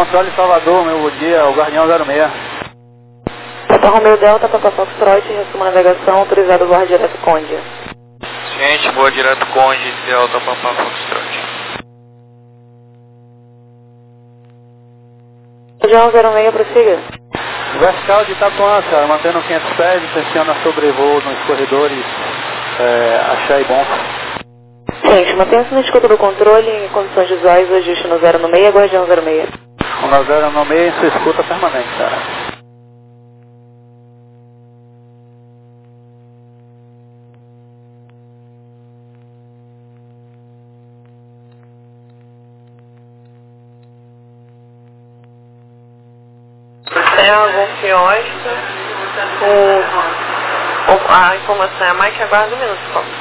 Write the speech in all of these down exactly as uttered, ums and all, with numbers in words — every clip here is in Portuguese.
Controle Salvador, meu bom dia, o Guardião zero seis. Papa Romeo Delta, Papa Foxtrot, resumo navegação, autorizado voar direto Conde. Ciente, voa direto Conde, Delta, Papa Foxtrot. Guardião zero seis, prossiga. Vertical de Itapuã, cara, mantendo quinhentos pés, intenciona sobrevoo nos corredores, é, Axé e Bom. Gente, mantenha-se na escuta do controle em condições visuais, o ajuste no zero seis, Guardião zero seis. O no zero seis, sua escuta permanente, cara. Tem algum quiosque, o, o, a informação é mais que aguarda um minuto, por favor.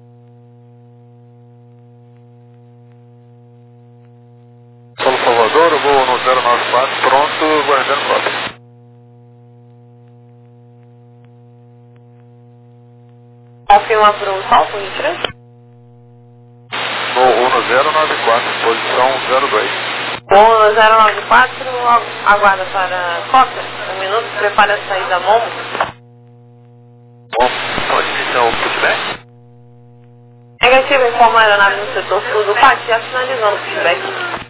Solo Salvador, eu vou no zero nove quatro, pronto, guardando cópia. Confirma para um salto, vinte e três? No Uno zero nove quatro, posição zero dois. Uno zero nove quatro, aguarda para cópia. Um minuto, prepare a saída Momo. Bom, pode iniciar o pushback? Negativo, informa a aeronave no setor sul do pátio, já finalizando o pushback.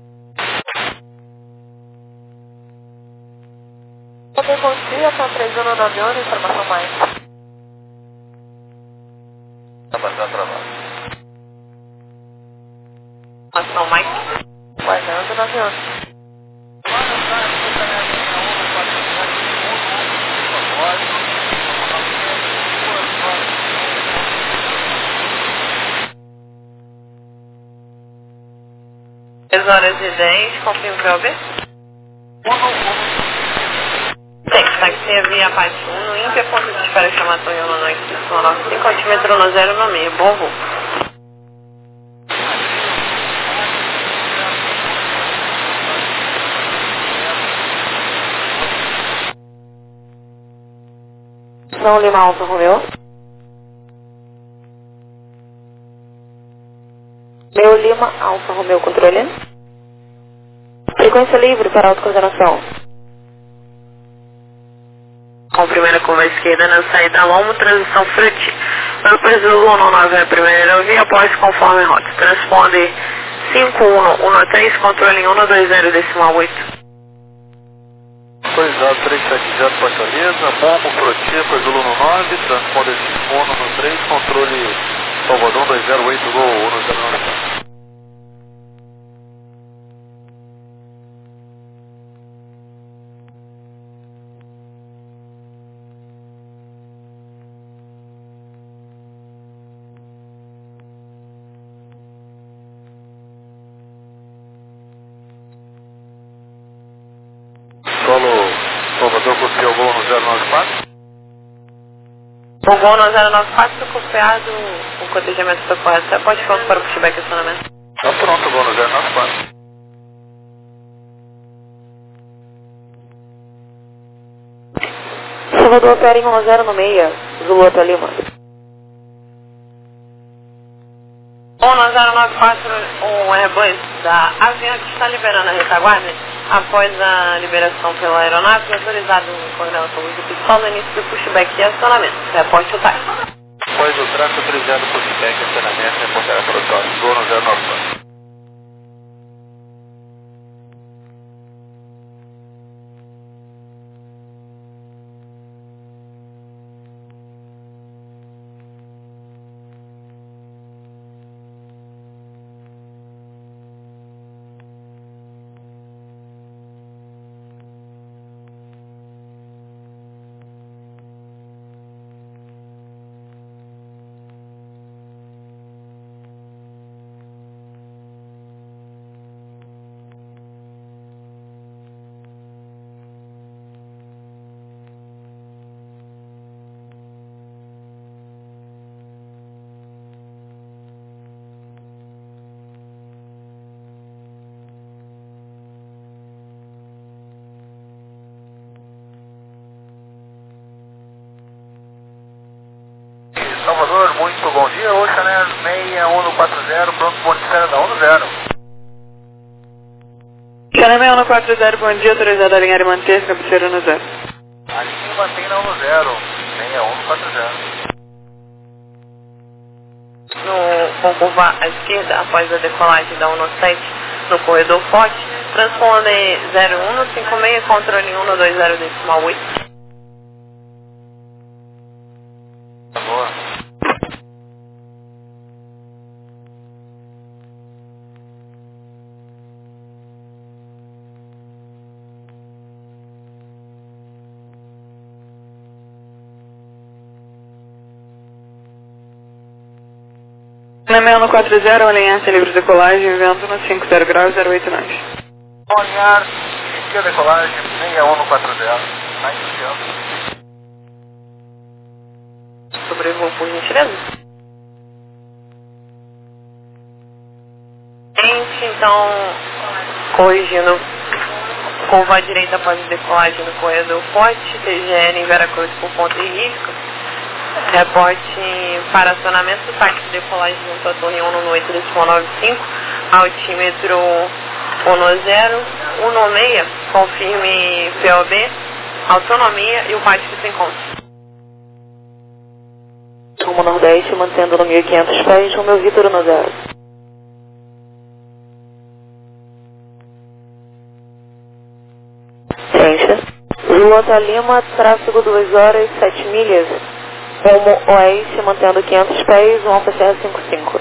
Você confia com a três zero nove avião, informação mais. Tá bastante atrasado. Informação mais. Guardando no avião. três horas e dez, confirmo para o B? Tem, taxi via parte um, no Inter, ponto de espera chamada Toyama no X nove cinco, altímetro no zero no meio, bom voo. São Lima Alfa Romeo. Meu Lima Alfa Romeo, controle. Frequência livre para autocoordenação. Com primeira curva à esquerda na saída Lomo, transição frente. Pelo preço do Uno nove é a primeira via, após conforme rota. Transponde cinco um um três, controle em um dois zero decimal oito. Autorizado três sete zero, Fortaleza, Momo, Frutícolas, Uno nove, transponder cinco um no três, controle Salvador dois zero oito, Gol Uno zero nove quatro. Solo Salvador, confia o Gol no zero nove quatro. O Gol no zero nove quatro, copiado, o cotejamento está correto. Você pode falar para o pushback acionamento? Tá pronto, Gol no zero nove quatro. Salvador opera em um zero seis, Zulu Hotel Lima. Uno zero nove quatro, o Airbus da Avianca está liberando a retaguarda após a liberação pela aeronave, autorizado em coordenação do pistol no início do pushback e acionamento. Reporte o time. Após o traço autorizado pushback, acionamento, reportar para o próximo, Gol no zero nove quatro. Salvador, muito bom dia. Oceaner seis um quatro zero, pronto, ponto de espera da um zero. Canamé um quatro zero, bom dia, autorizado a alinhar e manter, cabeceira no zero. Aqui mantém na um zero, seis um quatro zero. No, com curva à esquerda, após a decolagem da um sete no corredor forte, transponder zero um no cinco seis, controle um no dois zero decimal oito. Boa. Canamé um quatro zero, alinhar-se livre de decolagem, vento no cinco zero graus, zero oito nove. Alinhar, inicia a decolagem, seis um quatro zero. Está iniciando. Sobrevoo, por gentileza. Gente, então, corrigindo, curva à direita após a decolagem no corredor forte, T G L em Veracruz por ponto de risco. Reporte para acionamento do táxi de decolagem junto à torre um no oito decimal nove cinco, altímetro um zero, um seis, confirme P O B, autonomia e o pátio que se encontra. Rumo Nordeste, mantendo no mil e quinhentos pés, rumo meu Vitor no zero. Ciência. Lota Lima, tráfego duas horas, sete milhas. Rumo Oeste, mantendo quinhentos pés, um Alfa Serra cinco cinco.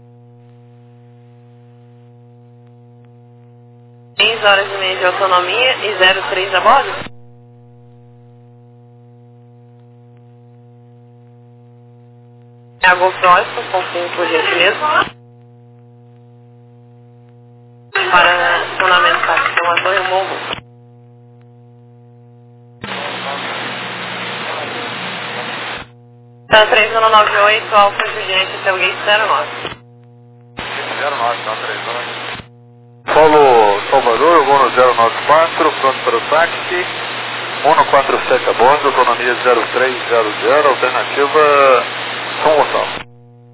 seis horas e meia de autonomia e zero três a bordo. Água próxima, confirme por gentileza. Para acionamento táxi, uma torre morro. Tá três um nove oito, Alfa Juliette, Telgate zero nove. zero nove, tá três um. Polo Salvador, voo no zero nove quatro, pronto para o táxi. um quatro sete a bordo, autonomia zero três zero zero, alternativa São Gonçalo.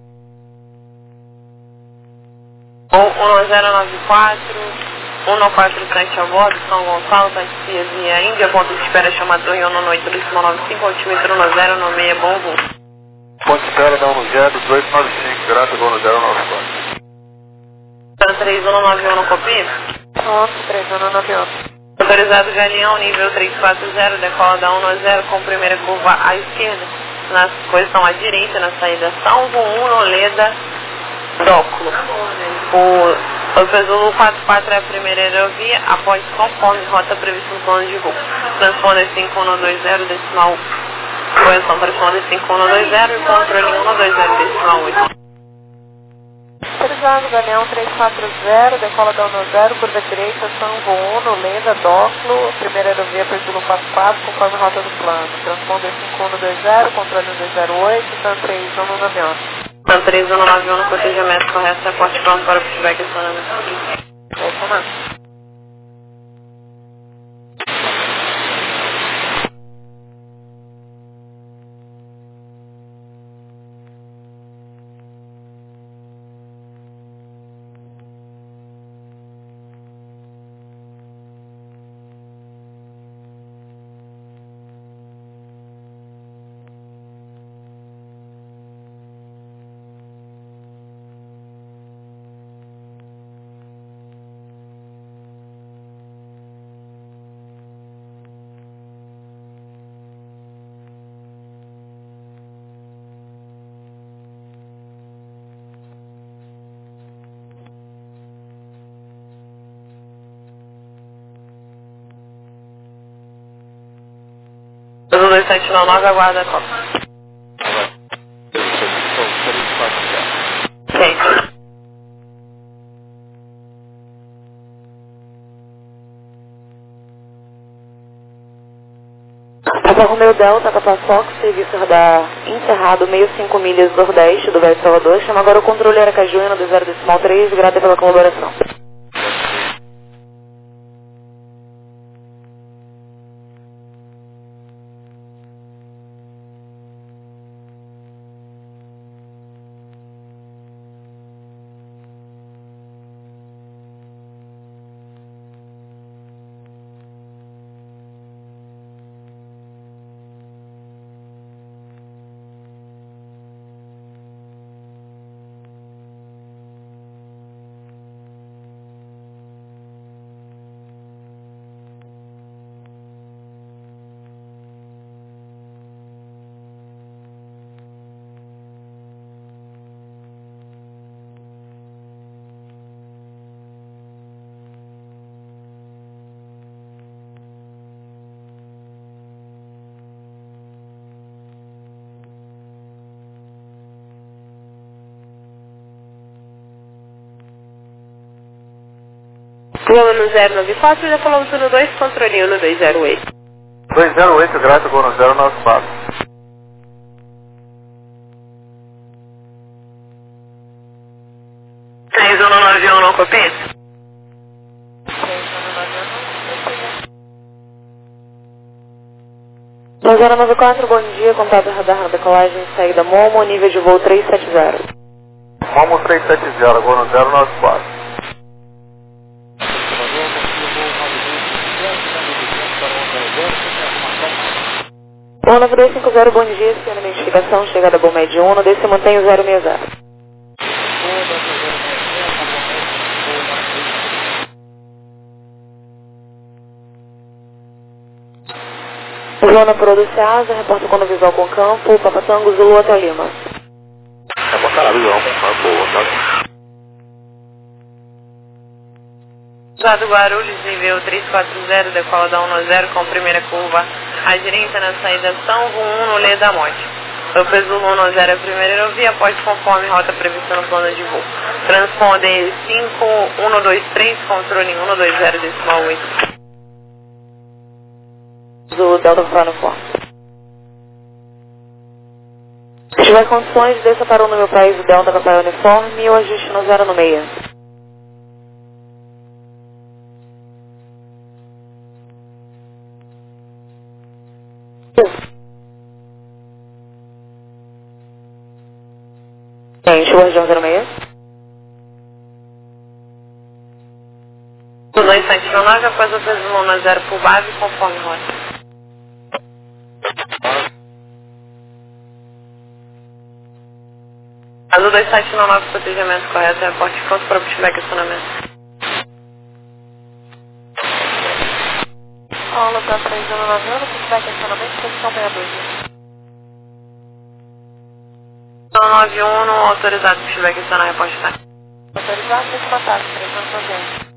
um zero nove quatro, um quatro sete a bordo, São Gonçalo, taxia via Índia, ponto de espera chamada Torre um oito decimal nove cinco, altímetro um zero no meia, bom voo. Ponte de espera da um zero dezoito nove cinco, grata voo no zero nove quatro. três um nove um no copia? Pronto, três um nove um. Autorizado Galeão, nível três quatro zero, decola da um zero com primeira curva à esquerda, na posição à direita, na saída Salvo um, Noleda, Dóculo. O Zulu quatro quatro é a primeira aerovia, após conforme rota prevista no plano de voo. Transponder cinco um dois zero, decimal, correção transponder cinco um dois zero e controle um dois zero, decimal oito. Autorizado Galeão três quatro zero, decola da um zero, curva direita, São um, Noleda, Dóculo, primeira aerovia por Zulu quatro quatro, conforme rota do plano. Transponder cinco um dois zero, controle um dois zero oito, Tan três um nove um. Tan três um nove um no cotejamento correto, reporte pronto para o feedback acionamento. Vou tomar. dois sete nove, aguarda a copa. Certo. Alfa Romeo Delta, Capaçox, serviço radar encerrado, meio cinco milhas nordeste do Velho Salvador. Chama agora o controle Aracaju no dois zero decimal três, grata pela colaboração. Vamos no zero nove quatro, já falamos no dois, controlinho no dois zero oito. dois zero oito, grato, vou no zero nove quatro. três um nove um, não copia? no zero nove quatro, bom dia, contato radar na decolagem, saída Momo, nível de voo três sete zero. Momo três sete zero, vou no zero nove quatro. um nove dois cinco zero, bom dia, sendo identificação, chegada a Bomed um, desse mantém o zero seis zero. Zona Pro do Ceasa, reporta quando visual com campo, Papatango, Zulu, Hotel Lima. É pra caralho, visual com campo, tá? Usado Guarulhos, nível três quatro zero, decola da um zero com primeira curva à direita na saída São um no Lê da Morte. O Zulu um zero é a primeira aerovia, pode conforme rota prevista no plano de voo. Transponder cinco um dois três, controle um dois zero decimal oito. Zulu Delta para no forte. Se tiver condições, desça para o no meu país o Delta Papai Uniforme ou ajuste no zero no meia. Gente, o região zero seis. O dois sete nove, após o Zulu um zero por base, conforme rota. Azul dois sete nove, protegimento correto, reporte pronto para obter questionamento. Olá, para três um nove um, feedback questionamento, posição sessenta e dois. nove um, não autorizado, se tiver questionar, reporte tá. Autorizado, deixa matar, três um nove um.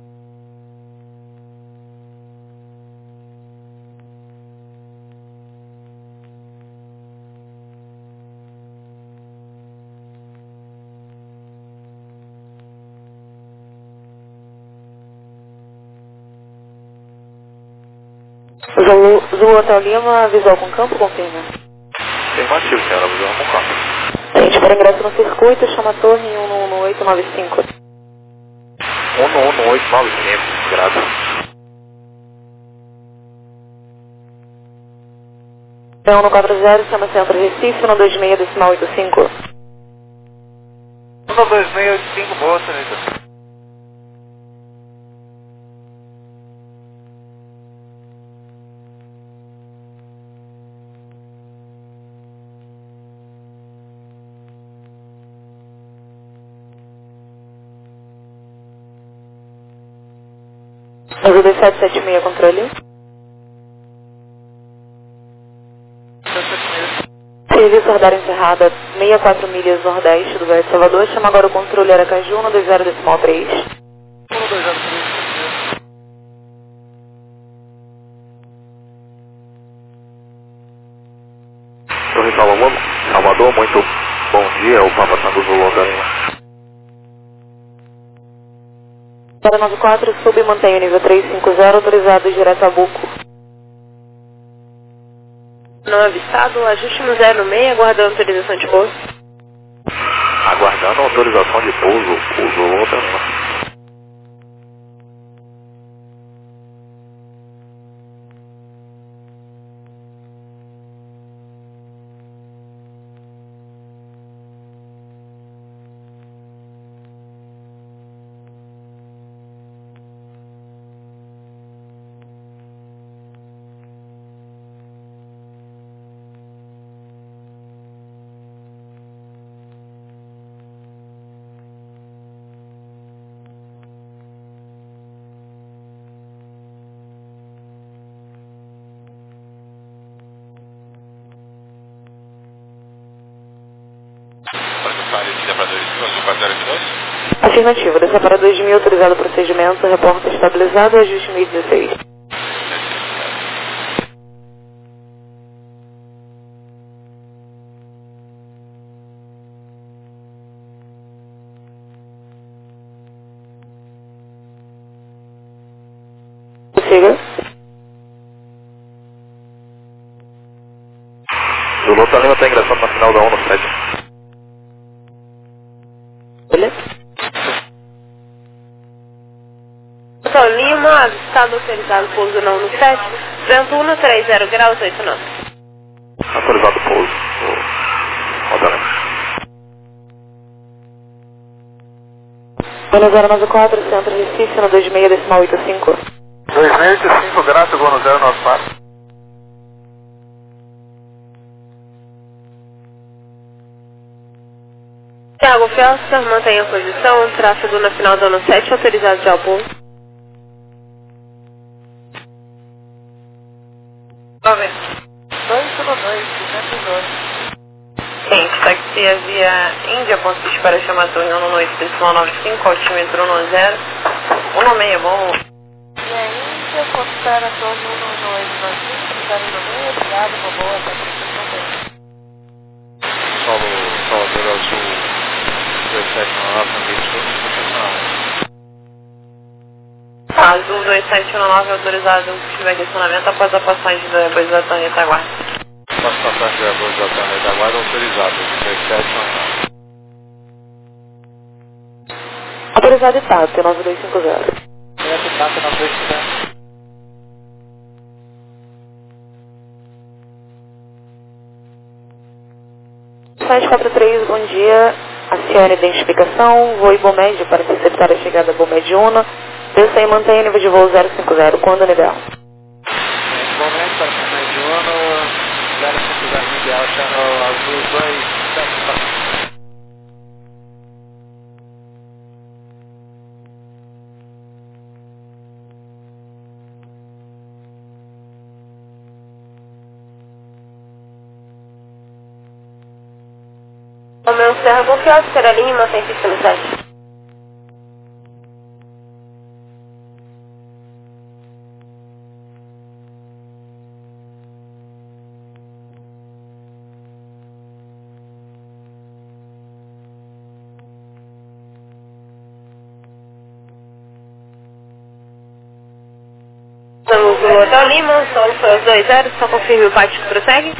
Zulu, Zulu Hotel Lima, visual com campo, confirma. Afirmativo, senhora, visual com campo. Gente, para ingresso no circuito, chama a torre em um um oito nove cinco. um um oito nove cinco, grato. um um quatro zero, chama Centro Recife, um dois seis decimal oito cinco. um dois seis oito cinco, boa, senhorita. Azul dois sete sete seis, controle. Serviço radar encerrada, sessenta e quatro milhas nordeste do Velho Salvador. Chama agora o controle Aracaju, um dois zero decimal três. um dois zero três. Torre Salvador, Salvador, muito bom dia, o Papa Tango Zulu da Lima. zero nove quatro, sub e mantém o nível três cinco zero, autorizado direto a Buco. Não avistado, ajuste no zero no meio, aguardando autorização de pouso. Aguardando a autorização de pouso, o Zulu da Lima. Afirmativo, desça para dois mil, autorizado o procedimento, repórter estabilizado, ajuste mil e dezesseis. Diga. Zulu tá Lima tá ingressando na final da um no sete. Beleza? Hotel Lima, avistado autorizado pouso não no sete, vento um três zero graus, oito nove. Autorizado pouso. Hotel Lima. Gono zero nove quatro, centro Recife, no dois seis decimal oito cinco. dois seis oito cinco, graça, Gono zero nove quatro. Thiago Felser, mantenha a posição, tráfego na final da ano sete, autorizado já ao pouso. dois um dois, duzentos e dois. Sim, taxia via Índia, ponto de espera chamada reunião no oito decimal nove cinco, altímetro um zero, um seis, bom. E a Índia, ponto espera torno um oito nove cinco, zero nove, obrigado, uma boa, tá tudo Solo, Salvador Azul, dois sete nove, no meio de Azul dois sete um nove, autorizado se tiver questionamento após a passagem do Airbus da Tânia Itaguá. Após passagem do Airbus da Tânia Itaguá, autorizado, dois sete um nove. Autorizado e T A T, nove dois cinco zero. Direto T A T nove dois cinco zero. sete quatro três, bom dia. Acione a identificação, voo Ibomed para interceptar a chegada Ibomed Uno. Desça e mantenha nível de voo zero cinco zero, quando no ideal? Momento para o mediano, zero cinco zero no ideal, channel azul dois sete quatro. O meu Serra Confiado, Serra Lima, mantém pista no sete. Estamos no Hotel Lima, são os dois zero, só confirme o pátio que prossegue.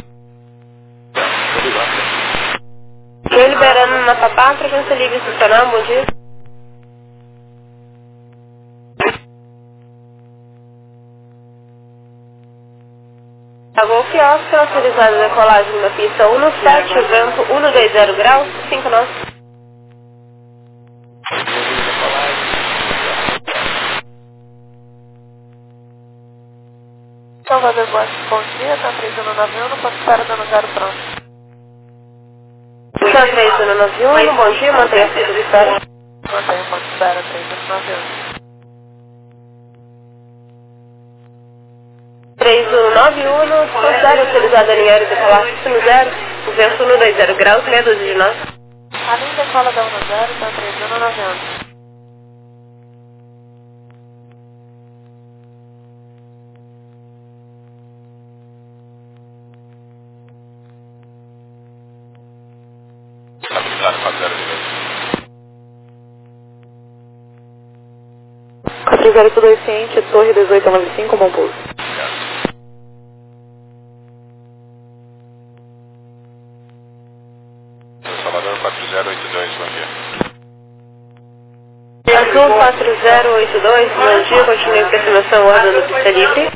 Estou liberando na Papá, frequência livre institucional, bom dia. A Golf Oscar, autorizada a decolagem na pista um no sete, vento um dois zero graus, cinco nove. Salvador Bote, bom dia, tá três um nove um, ponto espera dando zero pronto. São três um nove um, bom dia, mantenha a pista de espera. Mantenha o ponto espera três um nove um. três um nove um, considere autorizada a linha aérea decolar pista no zero, o vento um dois zero graus, meia dúzia de nós. A linha decola da um zero, tá três um nove um. quatro zero oito dois ciente, Torre dezoito nove cinco, bom pouso. Salvador quatro zero oito dois, bom dia. Azul quatro zero oito dois, bom dia, continue a aproximação ordem da pista livre.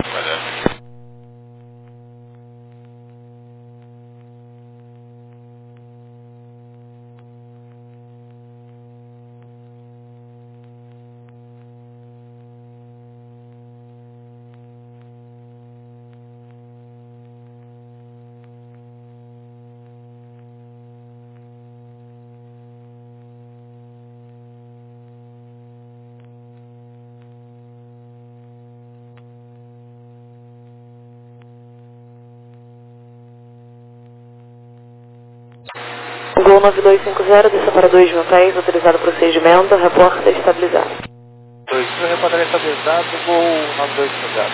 Gol nove dois cinco zero, desça para dois mil pés, autorizado o procedimento, reporta estabilizado. dois mil, reportaria estabilizado, Gol nove dois cinco zero.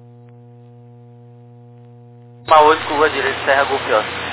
Uma oito, curva direita, Serra Golf Oscar.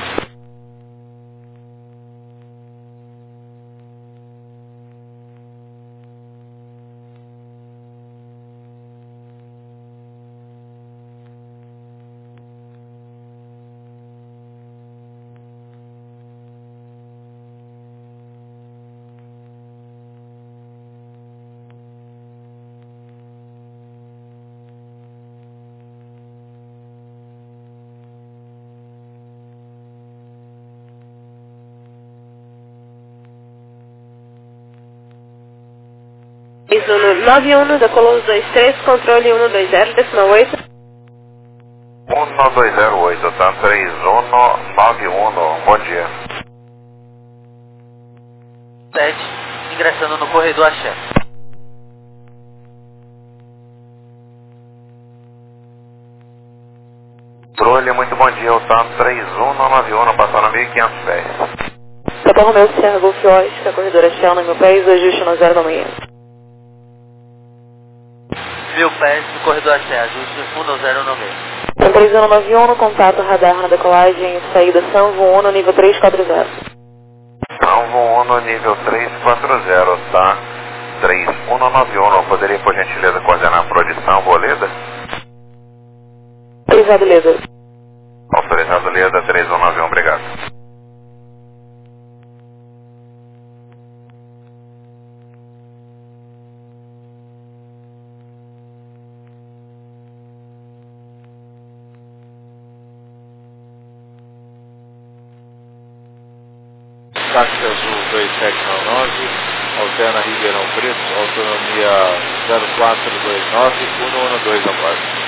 três um nove um, decolou os dois três, controle um dois zero, decimal oito. um dois zero oito, tá? três um nove um, bom dia. sete, ingressando no corredor Axé. Controle, muito bom dia, o TAM três um nove um, passando mil e quinhentos pés. Capão Romeu Sierra Golf Oscar, corredora Shell no meu pés, ajuste no zero da manhã. Mil pés no corredor Axé, ajuste um zero no meio. TAM três um nove um, contato radar na decolagem, saída Sanvo um no nível três quatro zero. Sanvo um no nível três quatro zero, tá? três um nove um, poderia por gentileza coordenar a produção, boleda? Autorizado, Leda. Autorizado, Leda, três um nove um, obrigado. Táxi Azul dois sete nove nove, alterna Ribeirão Preto, autonomia zero quatro dois nove, um um dois aguardo.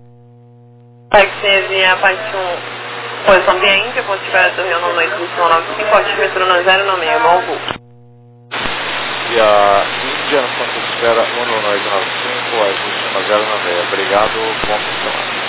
Táxi via parte um, posição via Índia, ponto de espera do Rio nove cinco nove cinco, altímetro no zero no meio, Malbu. E a Índia, ponto de espera um dois nove cinco, ajuste no zero no meio. Obrigado, bom fim de semana.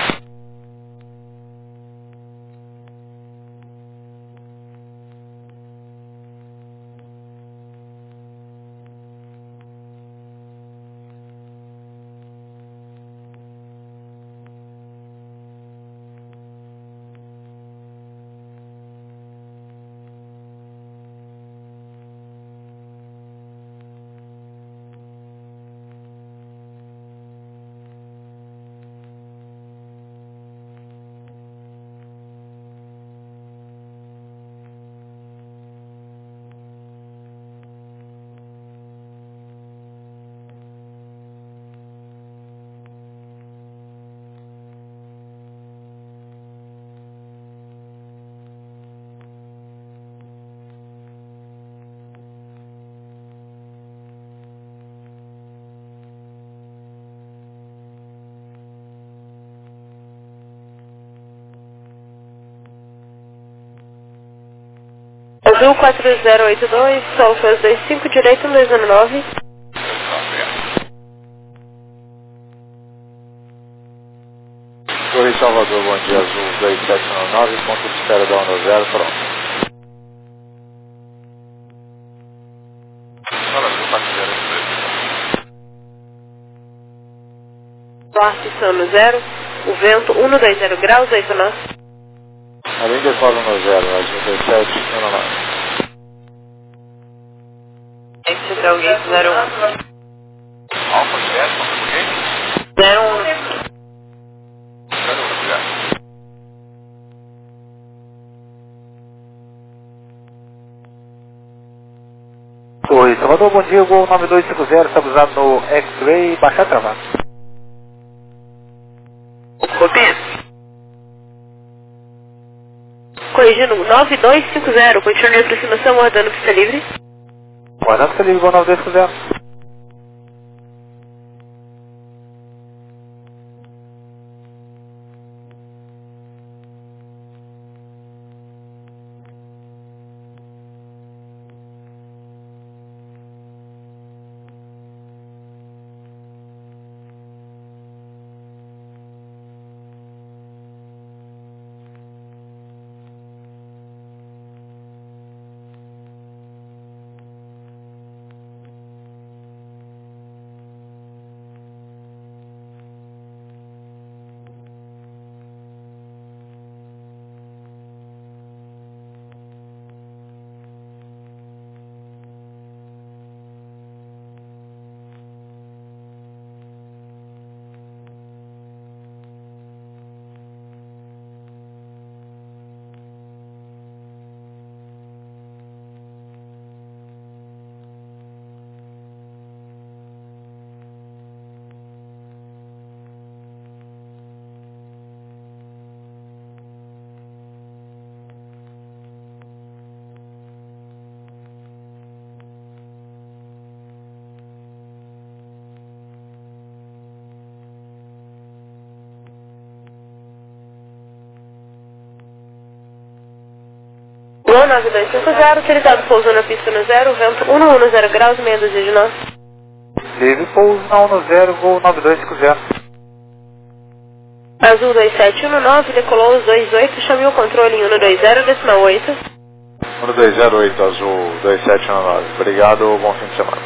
Azul quatro zero oito dois, Sol Fez dois cinco, direito dois nove. Torre Salvador, bom dia, Azul dois sete nove nove, ponto de espera da onda zero, pronto. Fala, Azul quatro zero oito dois. Norte Sono zero, o vento um dois zero graus, oito nove. Além de decola no zero, Azul dois sete nove nove. Central Gate zero um. Alfa zero, quanto gate? zero um. zero um, obrigado. Oi, Salvador, bom dia, Gol nove dois cinco zero, estamos usando no X-Ray, baixar travado. Copia. Corrigindo, nove dois cinco zero, continue a aproximação, guardando pista livre. Guardando pista livre, Gol nove dois cinco zero. Gol nove dois cinco zero, autorizado pouso na pista no zero, vento um um zero graus, meia dúzia de nós. Livre pouso na um zero, Gol nove dois cinco zero. Azul dois sete um nove, decolou os dois oito, chamei o controle em um dois zero, decimal oito. um dois zero oito, Azul dois sete um nove. Obrigado, bom fim de semana.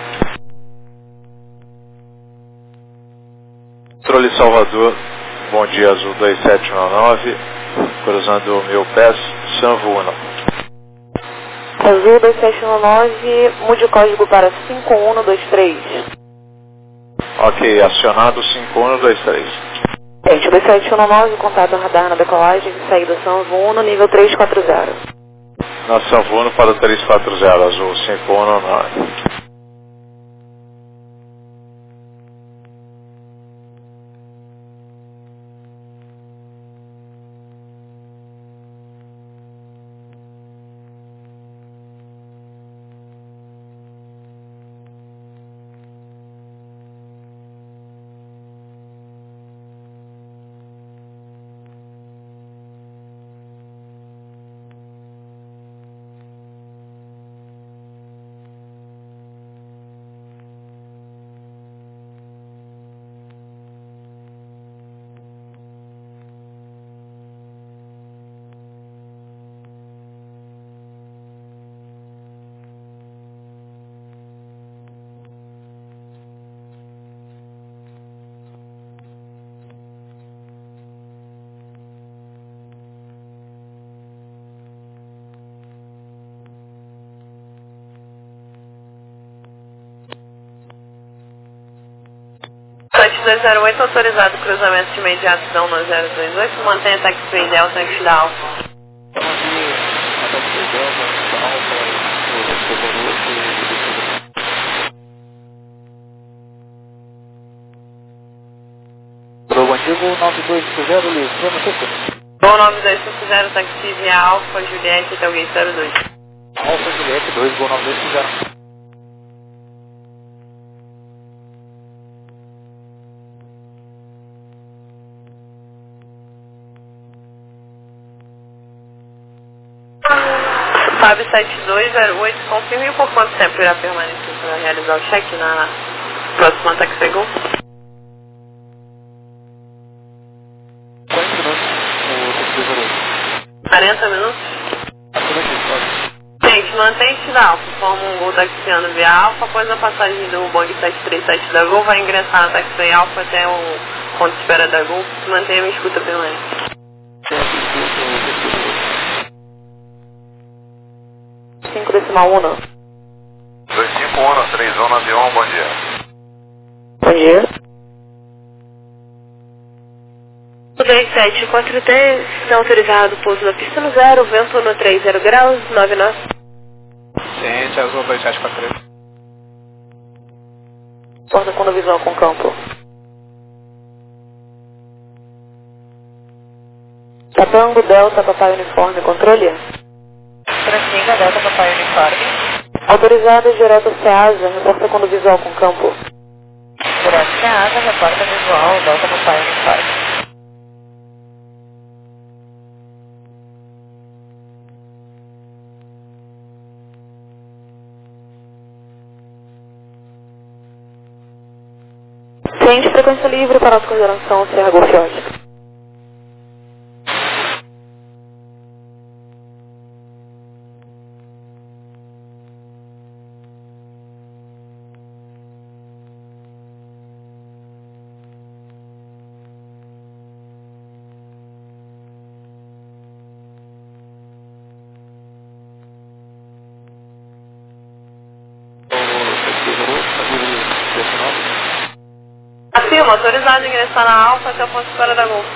Controle Salvador, bom dia, Azul dois sete um nove, cruzando Mil Pés, Sanvo um. Azul dois sete um nove, mude o código para cinco um dois três. Ok, acionado cinco um dois três. Gente, dois sete um nove, contato radar na decolagem, saída Sanvo um no nível três quatro zero. Na Sanvo um para três quatro zero, Azul cinco um nove. sete dois zero oito, autorizado cruzamento de imediato da um zero dois oito, mantenha taxi Delta antes da Alfa. Bom dia, Gol nove dois cinco zero, livre, vamos ter. Gol nove dois cinco zero, taxi via Alfa, Juliette, Itaúguei zero dois. Alfa Juliette dois, Gol nove dois cinco zero. Fábio sete dois zero oito, confirme por quanto tempo irá permanecer para realizar o check na próxima taxi Gol? quarenta minutos? Gente, mantém-se da Alfa, forma um Gol taxiando via Alfa, após a passagem do Boeing sete três sete da Gol, vai ingressar na taxi Alfa até o ponto de espera da Gol, mantenha a escuta permanente. cinco decimal um. dois cinco um, três um, avião, bom dia. Bom dia. dois sete quatro três, está autorizado pouso na pista no zero, vento no três zero graus, nove nós. Ciente, Azul dois sete quatro três. Porta com visual com campo. Tapango, Delta, Papai Uniforme, controle? Prossiga, Delta Papai Uniforme. Autorizado direto Ceasa, reporta quando visual com campo. Direto Ceasa, reporta visual, Delta Papai Uniforme. Ciente, frequência livre para nossa coordenação Serra Golf Ótica. Afirma, autorizado a ingressar na Alfa até o ponto de espera da Gol.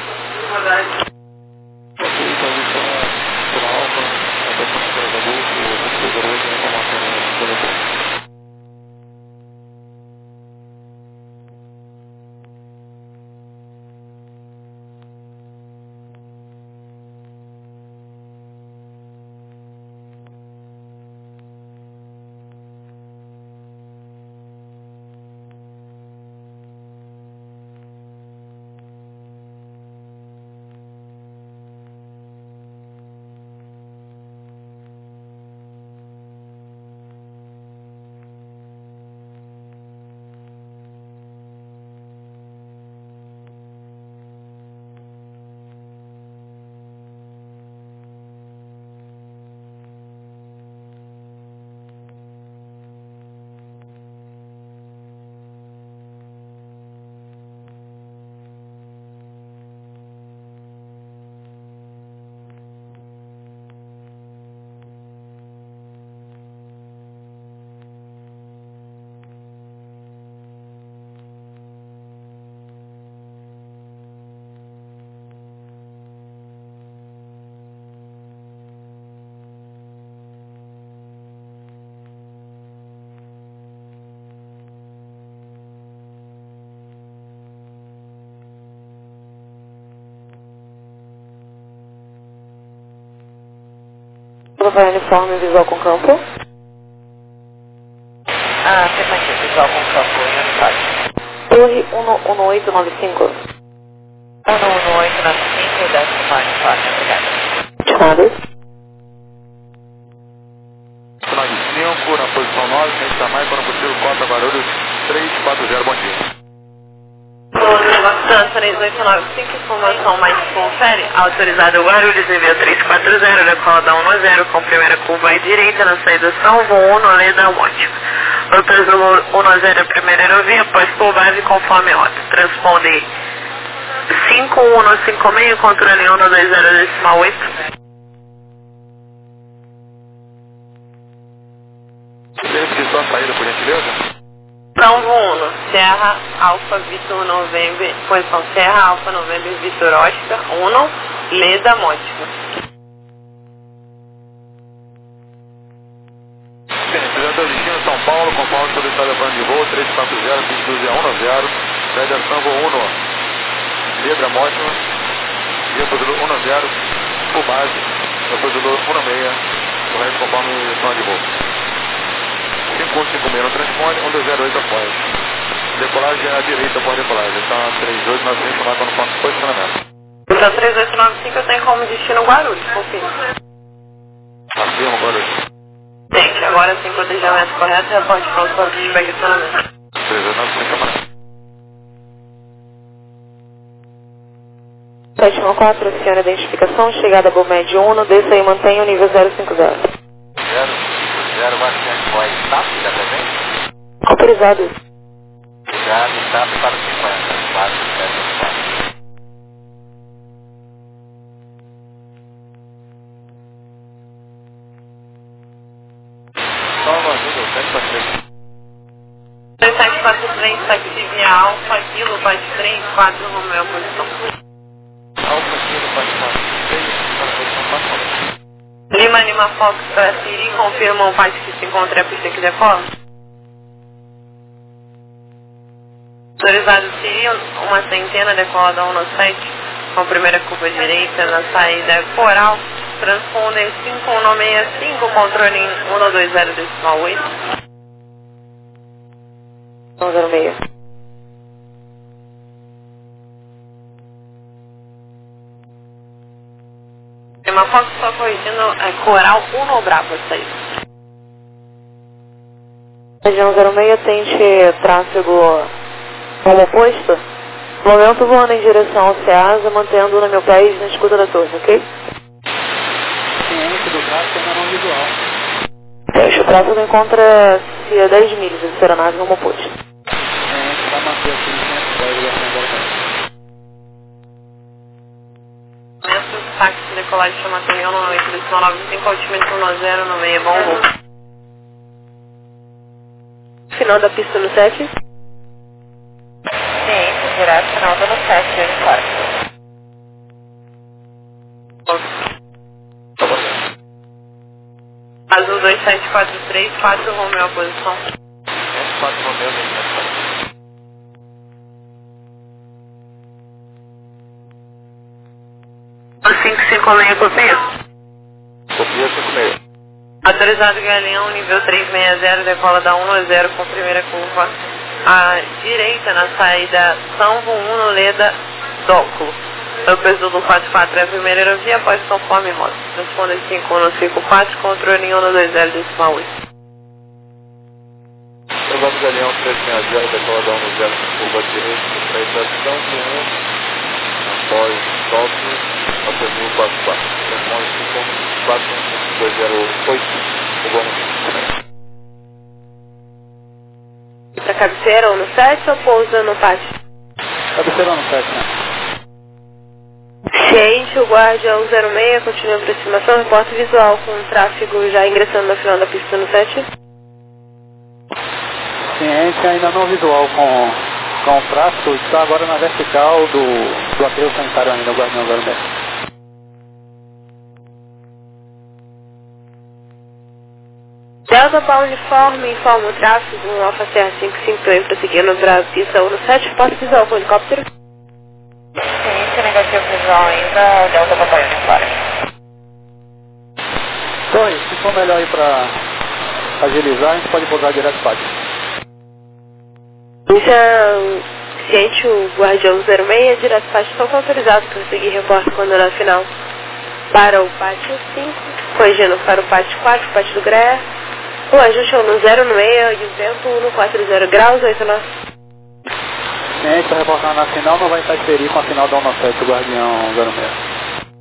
Papai uniforme visual com campo. Ah, afirmativo, visual com campo em unidade. Torre um um oito nove cinco. um um oito nove cinco, décimo uniforme, obrigada. Chamadas. nove cinco, na posição nove, sem chamar, quando possível, Cota Guarulhos três quatro zero, bom dia. Boston três oito nove cinco, informação mais confere, autorizado Guarulhos, envio três quatro zero, decola da um zero, com primeira curva à direita, na saída São João, no Leda Ótima. Autorizado um zero, primeira aerovia, após por base conforme rota. Transponde cinco um cinco seis, controle um dois zero decimal oito. Sempre só a saída, por gentileza? São João, Serra, Alfa, Vitor, November, posição Serra, Alfa, November, Vitor, Oscar, um, Leda, Mótica. Bem, apresentando o destino São Paulo, conforme solicitado a plano de voo, três quatro zero, vinte e dois um zero, saída São João um, Leda, Mótica, via Podulor um zero, por base, Podulor um seis, correto conforme plano de voo. cinco um cinco seis no transponder, um dois zero oito após. Decolagem à direita após decolagem. Então, três oito nove cinco, marca no ponto de posicionamento. Então, três oito nove cinco eu tenho como destino Guarulhos, confirma. Afirmo, Guarulhos. Gente, agora sim, com o desviamento correto, reporte pronto para o inspecionamento. três oito nove cinco, amanhã. sete um quatro, acione a identificação, chegada a Bomed um, desça e mantenha o nível zero cinco zero. zero cinco zero, bastante voz, tá? Fica presente? Autorizado. Obrigado, tá para cinquenta, quatro sete quatro. Só uma ajuda, sete quatro três. dois sete quatro três, taxi via Alfa, Kilo, bate três, quatro, Romeu, posição. Alfa, Kilo, bate quatro, três, para posição quatro. Lima, Lima, Fox, para Siri, confirma o parte que se encontra a pista que decola. Autorizado Siri, uma centena decola da um sete, com a primeira curva direita na saída coral, transponder cinco um seis cinco, controle um dois zero decimal oito. um zero seis. Lima, Fox, só corrigindo, é coral um no Bravo, essa aí. Região zero seis, tente tráfego como oposto. Momento voando em direção ao Ceasa, mantendo no meu pés na escuta da torre, ok? Ciência do tráfego na não visual. Fecha, o tráfego encontra-se a dez milhas de aeronave rumo oposto. Ciência vai manter aqui no centro da aeroporto. Táxi decolagem chama Antônio no oito decimal nove cinco, altimento um zero no meio, bom voo. Final da pista no sete. Ciência, direto, final do sete, uniforme. Azul dois sete quatro três, quatro Romeu, posição. quatro Romeu, vinte cinco cinco seis, copia. Copia cinco seis. Autorizado Galeão, nível três seis zero, decola da um zero com primeira curva à direita na saída São João no Leda Dóculo. O peso do quatro quatro é a primeira aerovia, após conforme rota. Responda cinco um cinco quatro, controle um dois zero decimal oito. Autorizado Galeão três seis zero, decola da um zero com curva direita, saída São João, após Dóculo, avenida quatro quatro. Responde cinco um quatro dois zero oito. Pra cabeceira ou no sete ou pousa no pátio? Cabeceira no sete, né? Ciente, o guarda um zero seis, continua a aproximação, reporte visual com o tráfego já ingressando na final da pista no sete. Ciência ainda não visual com, com o tráfego, está agora na vertical do, do aterro sanitário ainda, o Guardião zero seis. Delta para uniforme, informa o tráfego, um Alfa Serra cinco cinco, também prosseguindo para a pista um no sete, reporte visual com o helicóptero. Ciência, negativo visual ainda, Delta Papai uniforme. Torre, se for melhor ir para agilizar, a gente pode pousar direto pátio. Já ciente, o Guardião zero seis, direto pátio, estão autorizados para seguir reporte quando na final. Para o pátio cinco, corrigindo para o pátio quatro, pátio do Greer. O ajuste é no zero seis e o vento um quatro zero graus, oito nove. Sim, a gente está reportando na final, não vai interferir com a final da um sete, o Guardião zero seis.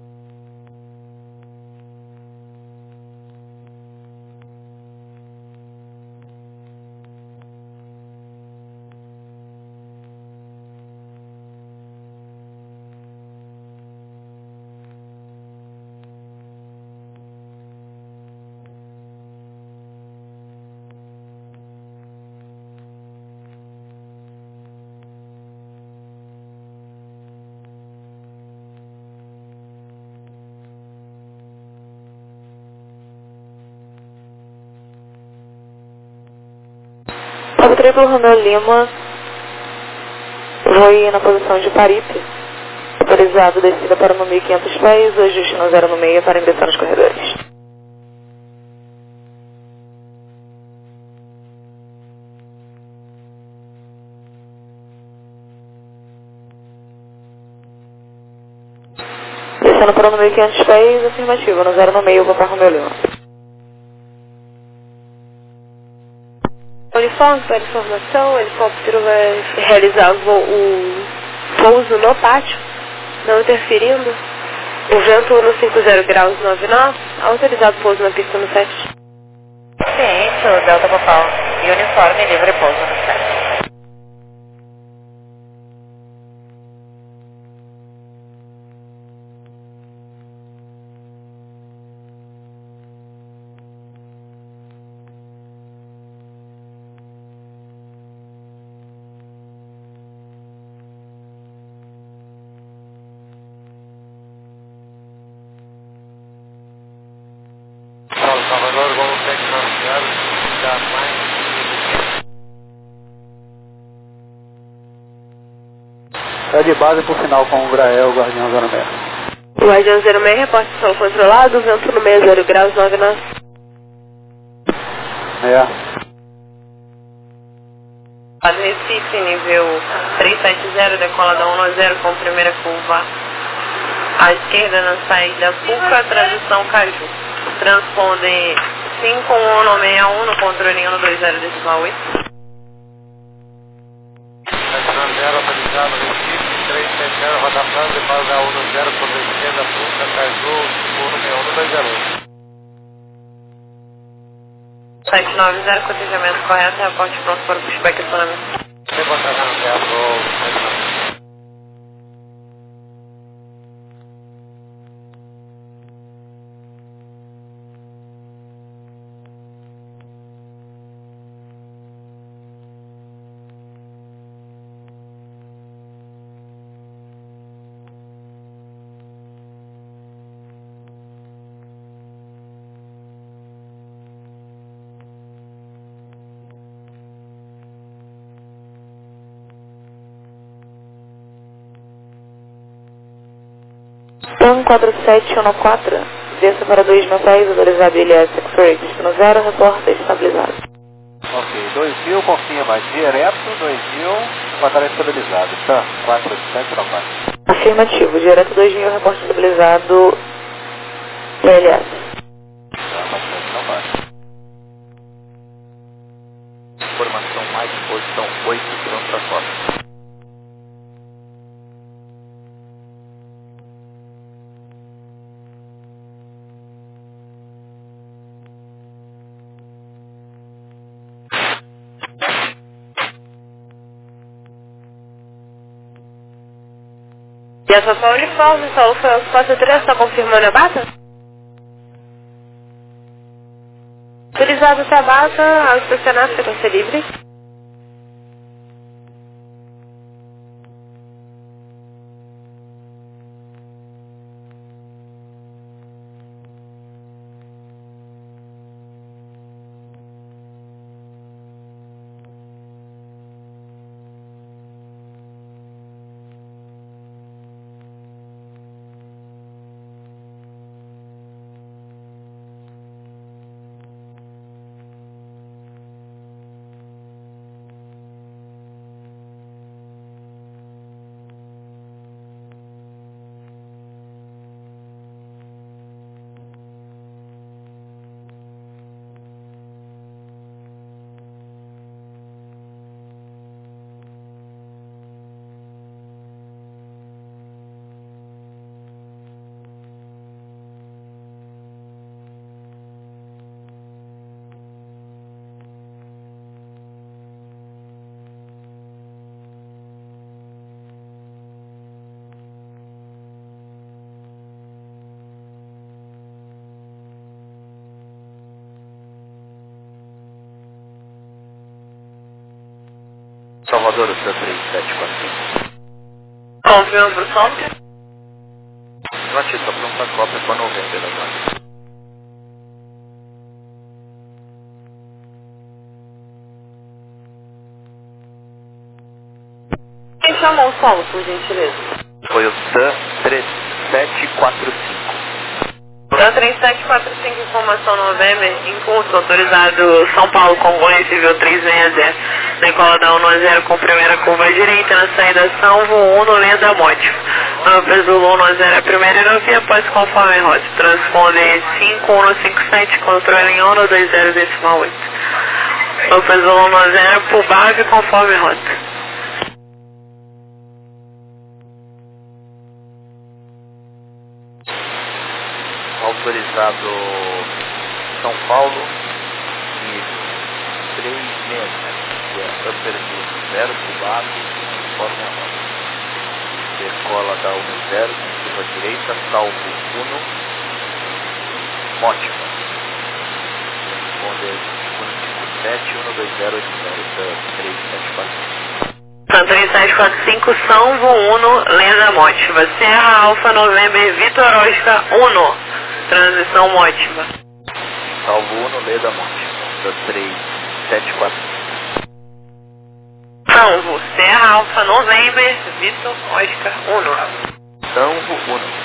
Cabo triplo Romeu Lima, vou ir na posição de Paripe, autorizado descida para no mil e quinhentos pés, o ajuste no zero seis para ingressar nos corredores. Descendo para no mil e quinhentos pés, afirmativo, no zero seis, vou para Romeu Lima. Uniforme para informação, o helicóptero vai realizar o, voo, o pouso no pátio, não interferindo. O vento no cinquenta graus nove nove, autorizado pouso na pista no sete. Ciente, Delta Popal. E uniforme livre pouso no sete. Salvador, Gol Texas zero, já mais. É de base por sinal com o Grael, o Guardião zero seis. O Guardião zero seis, reportação controlado, vento no sessenta graus nove nove. É. Recife, nível trezentos e setenta, decola da um zero com primeira curva à esquerda na saída Puca, transição Caju. Transponder cinco um um seis um no controle um dois zero decimal oito. zero autorizado, Recife, trezentos e setenta, rotação, depois da um zero, por esquerda, Puca, Caju, um seis um dois zero oito. sete nove zero, cotejamento correto, reporte pronto para o pushback econômico. Reportagem no teatro, um quatro sete um quatro, desça para dois mil pés, autorizado I L S X-Ray, destino zero, reporta estabilizado. Ok, dois mil, confirma, direto, dois mil, batalha estabilizado, tá? quatro sete um quatro. Afirmativo, direto dois mil, reporte estabilizado, I L S. Tá, bastante não quatro. Informação mais, posição oito, pronto para foto. E a sua uniforme, só o quatro três, está confirmando a bata? Autorizado essa bata, ao estacionar, frequência livre. Salvador, o T três sete quatro cinco. Confirma pro sol. Notícia, pronta a cópia para novembro agora. Quem chamou o solo, por gentileza? Foi o T três sete quatro cinco. T três sete quatro cinco, informação November, em curso, autorizado São Paulo, Congonhas, civil três seis zero. Decola da um zero com primeira curva direita, na saída Salvo um no linha da Mótivo. No preso um zero, a primeira aerovia, após conforme rota. Transponder cinco um cinco sete, controle em um dois zero decimal oito. No preso um zero, por base, conforme rota. Autorizado São Paulo e três seis zero, upper zero, cubado, conforme a rota. Decola da um zero, curva direita, salvo um, Mótima. Responder um cinco sete, um dois zero oito zero, três sete quatro cinco. três sete quatro cinco, Salvo um, Lenda Mótiva. Serra Alfa November, Vitor Oscar um. Transição Mótima. Salvo um, Leda Mótima. três sete quatro cinco. Salvo, Serra Alfa November, Vitor Oscar um. Salvo um.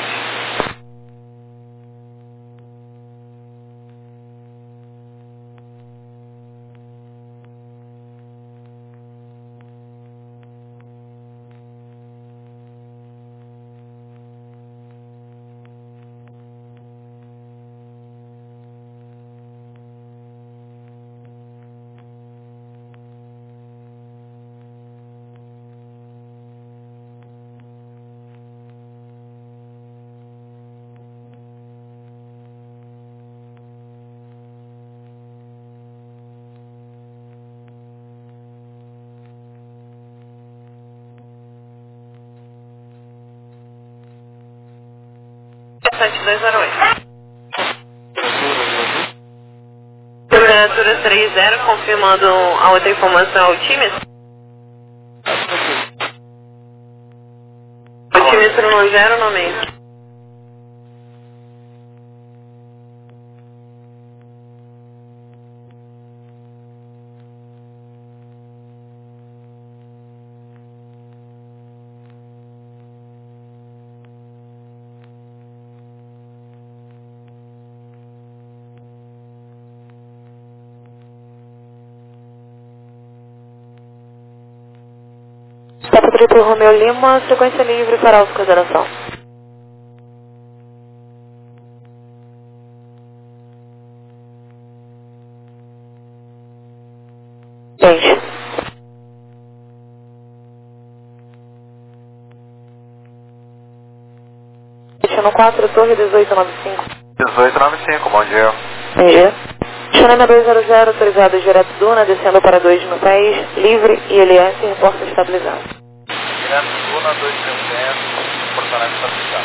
sete dois zero oito. Temperatura três zero, confirmando a outra informação, altímetro. Altímetro no zero no meio. Papa Triplo Romeo Lima, sequência livre para autoconsideração. Gente. Destino quatro, Torre dezoito noventa e cinco. dezoito noventa e cinco, bom dia. Bom dia. Destino dois zero zero, autorizado direto Duna, descendo para dois no país, livre e L S, reporte estabilizado. Direto Duna dois trezentos, Porto Alegre estabilizado.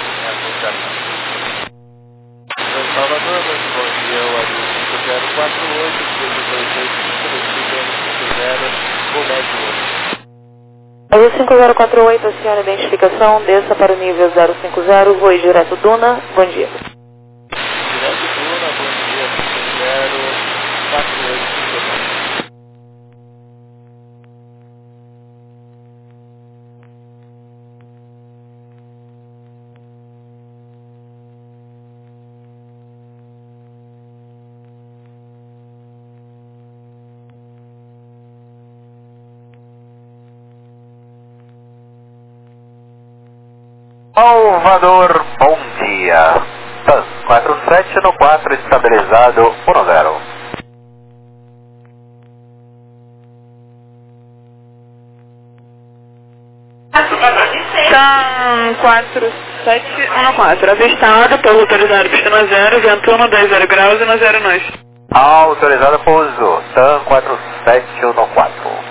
Salvador, bom dia, o Azul cinco zero quatro oito, três dois dois cinco, Recife cinco zero, Bomédio. Azul cinco zero quatro oito, acione a identificação, desça para o nível zero cinco zero, voe direto Duna, bom dia. Direto Duna, bom dia, cinco zero quatro oito cinco nove. Salvador, bom dia. TAM quatro sete no quatro, estabilizado um zero. TAM quatro sete um quatro, avistado, pouso autorizado, pista zero, vento um, dois zero graus e no zero nós. Autorizado pouso, TAM quatro sete no quatro.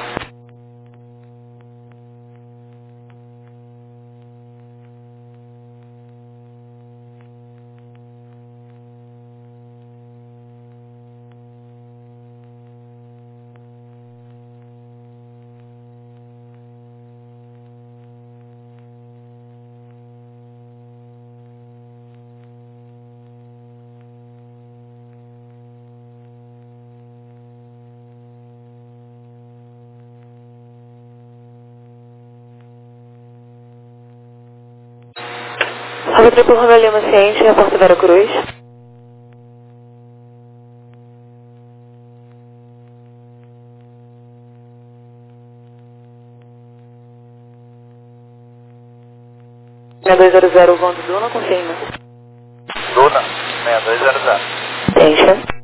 Asa triplo Romeu Lima Ciente, reporta Vera Cruz. seis dois zero zero, voo do Duna, confirma. Duna, seis dois zero zero. Deixa.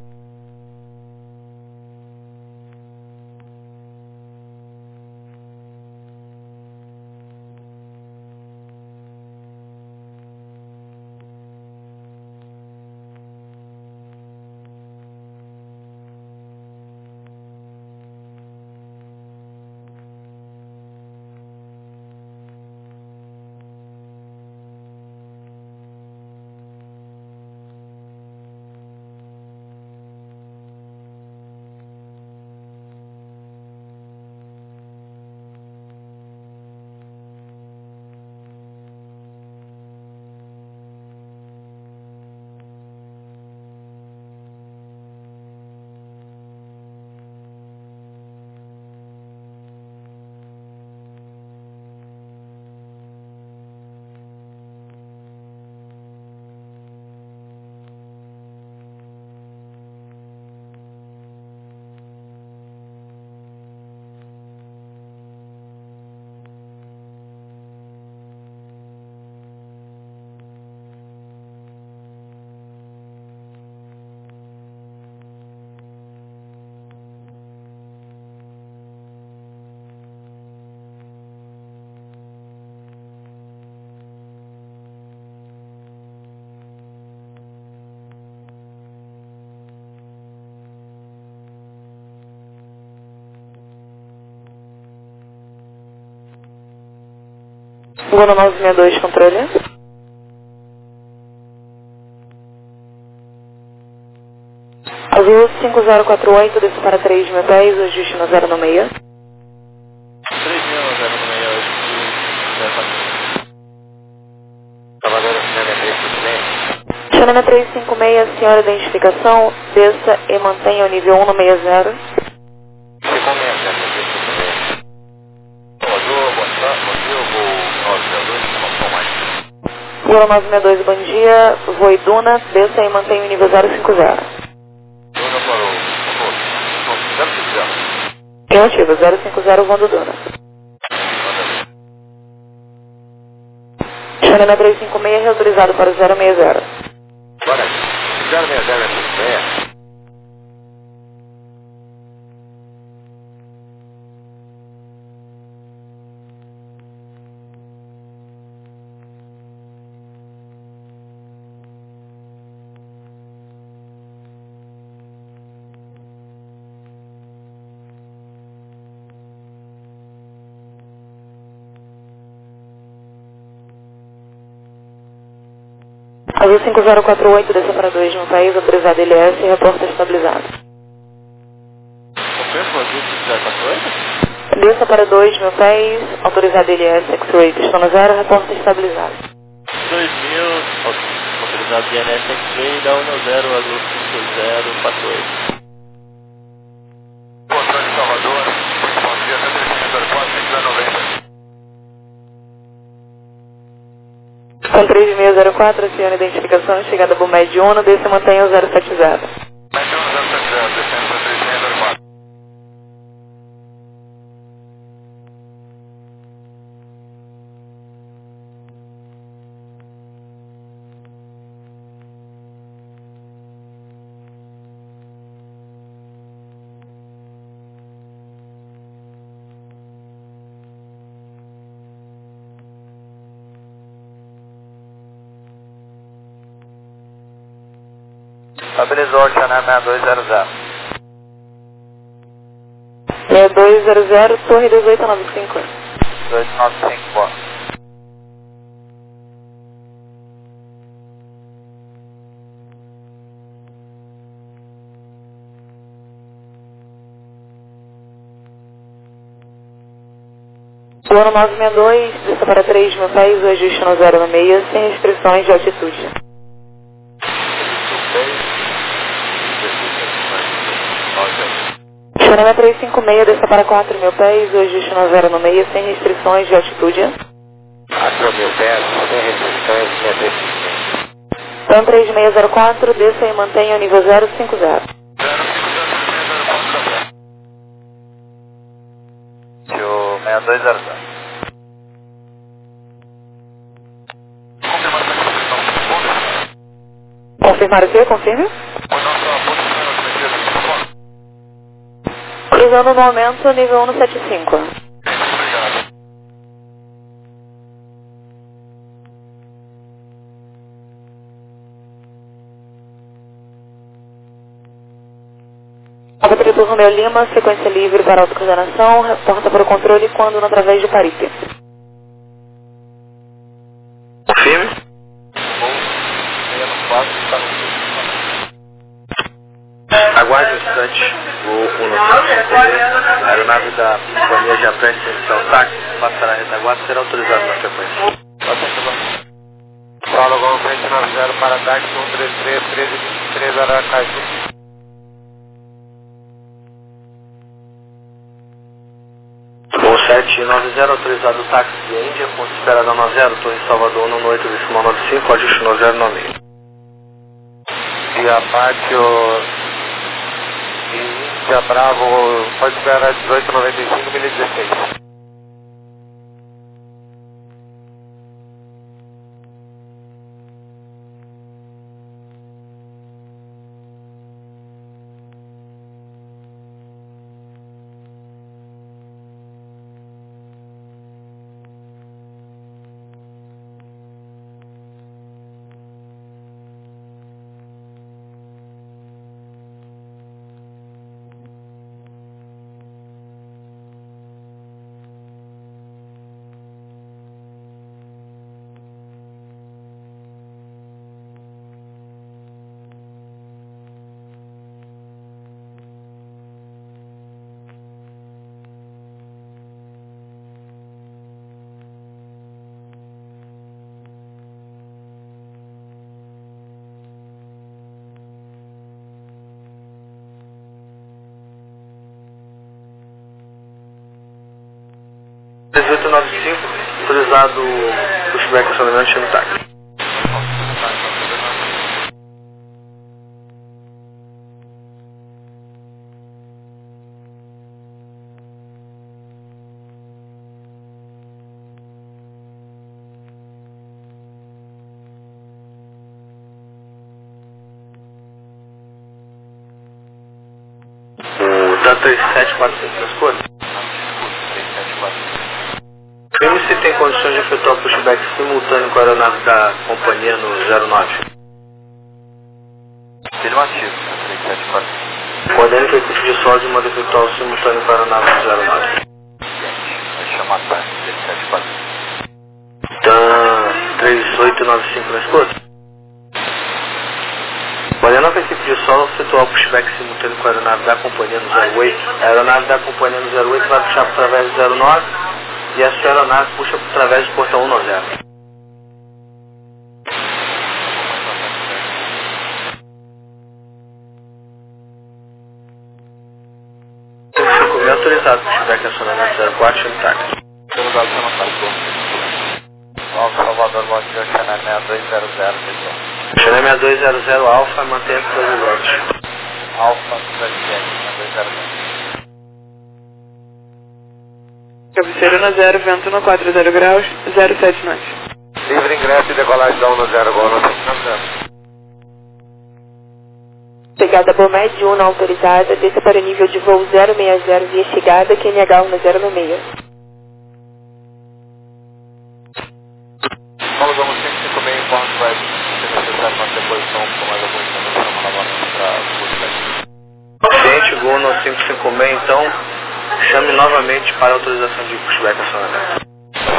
Gol nove seis dois, controle. Azul cinco zero quatro oito, desce para três mil pés, ajuste no zero no meio. três mil no zero no meio, ajuste Salvador, China três cinco seis. China três cinco seis, senhora identificação, desça e mantenha o nível um no meio zero. Se começa, né? três cinco seis. Salvador, boa tarde, bom dia, eu vou nove zero dois, como mais. Gol nove seis dois, bom dia, voo Duna, desça e mantenha o nível zero cinco zero. Duna parou, zero cinco zero. Negativo, zero cinco zero, voo do Duna. China três cinco seis, reautorizado para o zero seis zero. Bora, zero seis zero é Azul cinco zero quatro oito, desça para dois no país, autorizado L S e reporta estabilizado. Confirma, Azul cinco zero quatro oito? Desça para dois mil pés, autorizado L S, X-Ray, pistão no zero, reporta estabilizado. dois mil, autorizado I N S X-Ray, dá um no zero, Azul cinco zero quatro oito. Controle de Salvador, bom dia, três cinco zero quatro, cinco zero nove zero. Com três seis zero quatro, acione identificação, chegada a Bomed Uno, desça e mantenha o zero sete zero. Mantém o zero sete zero, descendo para três seis zero quatro. Estabilizou, Xané seis dois zero zero. seis dois zero zero, torre dezoito nove cinco. dois nove cinco, boa. Plano nove seis dois, desça para três mil pés, o ajuste no zero no meio, sem restrições de altitude. Chorama três cinco seis, desça para quatro mil pés, o ajuste no zero no meio, sem restrições de altitude. quatro mil pés, sem resistência, deficiente. Então três seis zero quatro, desça e mantenha o nível zero cinco zero. Tio seis dois zero zero. Confirmar o quê? Confirme. Cruzando no aumento, nível um sete cinco. Alfa Triplo Romeo Lima, sequência livre para autocoordenação, reporta para o controle quando não através do Paripe. Confirme. Aguarde um instante, o um nove cinco a aeronave da companhia já presta inicial táxi, passará a retaguarda e será autorizado na sequência. Paulo Gol frente nove zero para táxi um três três, treze vinte e três, Aracaju. Gol sete nove zero, autorizado o táxi de Índia, ponto esperado nove zero, Torre Salvador, um oito decimal nove cinco, ajuste nove zero nove seis. E a Pátio Índia Bravo, pode esperar dezoito noventa e cinco, mil e dezesseis. dezoito nove cinco, autorizado o pushback acionamento chama táxi. O DAN três sete quatro cinco nas cores. Vemos se tem condições de efetuar o pushback simultâneo com a aeronave da companhia no zero nove. Afirmativo, três sete quatro. Coordene que a equipe de solo de modo efetuar o simultâneo com a aeronave no zero nove. Vai chamar táxi, três sete quatro. Dan três oito nove cinco na escuta. Coordena que a equipe de solo efetuar o pushback simultâneo com a aeronave da companhia no zero oito. A aeronave da companhia no zero oito vai puxar por através do zero nove. E a sua aeronave puxa por através do portão um nove zero. cinco mil autorizado para pushback acionamento zero quatro, chame táxi. Pelo dado que não passou. Alfa Salvador, bom dia, Chanel seis dois zero zero, pessoal. Chanel seis dois zero zero Alfa, mantenha a prioridade. Alfa seis dois zero zero. Cabeceira na zero, vento no quatro zero graus, zero sete nove. Livre ingresso e decolagem da um no zero, Gol no cinco nove zero. Chegada Bomed um autorizada, desça para o nível de voo zero seis zero via chegada, Q N H um zero seis. Paulo Gama cinco cinco seis, informe vai ser necessário manter a posição com mais alguma informação novamente para o pushback. Cliente Gol no cinco cinco seis, então, chame novamente para autorização de pushback acionamento.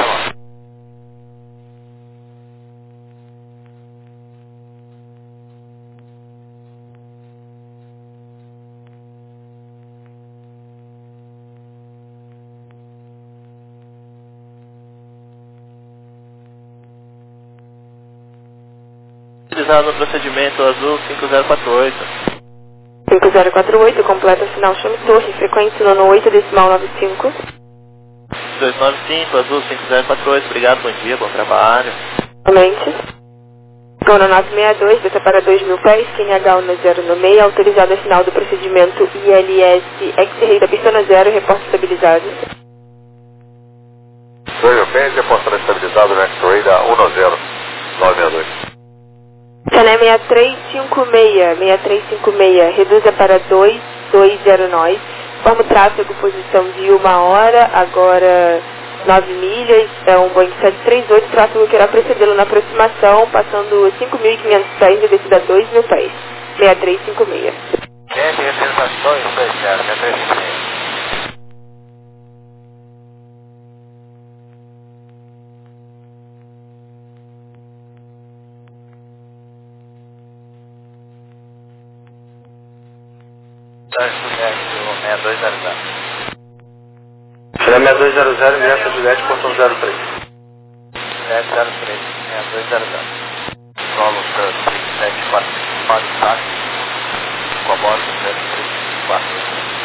Utilizado no procedimento azul cinco zero quatro oito. cinco zero quatro oito, completa sinal chame torre, frequência nono oito decimal nove cinco. dois nove cinco, Azul cinco zero quatro oito, obrigado, bom dia, bom trabalho. Realmente. Aeronato sessenta e dois, desça para dois mil pés, Q N H um zero no meio, autorizado a final do procedimento I L S X-Ray da pista no zero, reporte estabilizado. dois mil pés, reporte estabilizado no X-Ray da um zero nove seis dois. Cané seis três cinco seis, seis três cinco seis, reduza para dois dois zero nove, forma o tráfego, posição de uma hora, agora nove milhas, é um Boeing sete três oito, tráfego que irá precedê-lo na aproximação, passando cinco mil e quinhentos pés e descida dois mil pés, seis três cinco seis. Quente, representações, dois zero, seis três cinco seis. seis dois zero zero. seis dois zero zero, Juliette, Juliette, ponto zero três. Juliette zero três, seis dois zero zero. Solo sete quatro quatro, com a borda zero três quatro.